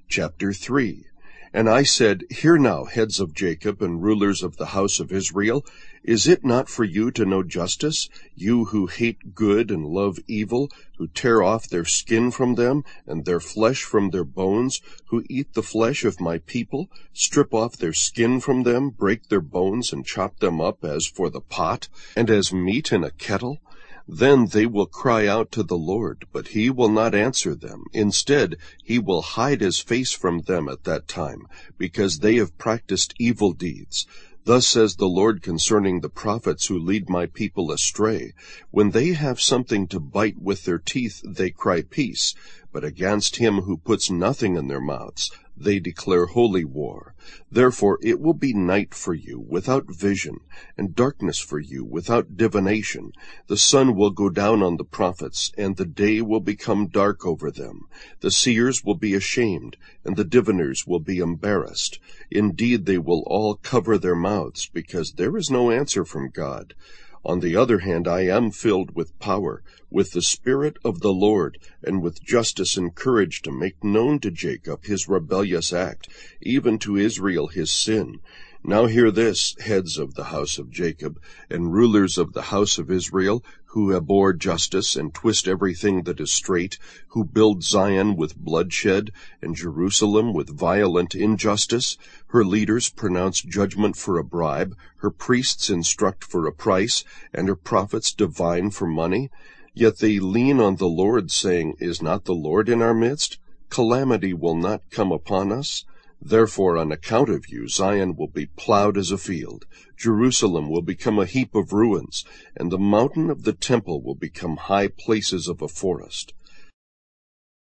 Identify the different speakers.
Speaker 1: Chapter 3. And I said, Hear now, heads of Jacob and rulers of the house of Israel, is it not for you to know justice, you who hate good and love evil, who tear off their skin from them, and their flesh from their bones, who eat the flesh of my people, strip off their skin from them, break their bones, and chop them up as for the pot, and as meat in a kettle? Then they will cry out to the Lord, but he will not answer them. Instead, he will hide his face from them at that time, because they have practiced evil deeds. Thus says the Lord concerning the prophets who lead my people astray. When they have something to bite with their teeth, they cry peace, but against him who puts nothing in their mouths, they declare holy war. Therefore it will be night for you without vision, and darkness for you without divination. The sun will go down on the prophets, and the day will become dark over them. The seers will be ashamed, and the diviners will be embarrassed. Indeed, they will all cover their mouths, because there is no answer from God. On the other hand, I am filled with power, with the Spirit of the Lord, and with justice and courage to make known to Jacob his rebellious act, even to Israel his sin. Now hear this, heads of the house of Jacob, and rulers of the house of Israel, who abhor justice and twist everything that is straight, who build Zion with bloodshed, and Jerusalem with violent injustice. Her leaders pronounce judgment for a bribe, her priests instruct for a price, and her prophets divine for money. Yet they lean on the Lord, saying, Is not the Lord in our midst? Calamity will not come upon us. Therefore, on account of you, Zion will be plowed as a field, Jerusalem will become a heap of ruins, and the mountain of the temple will become high places of a forest.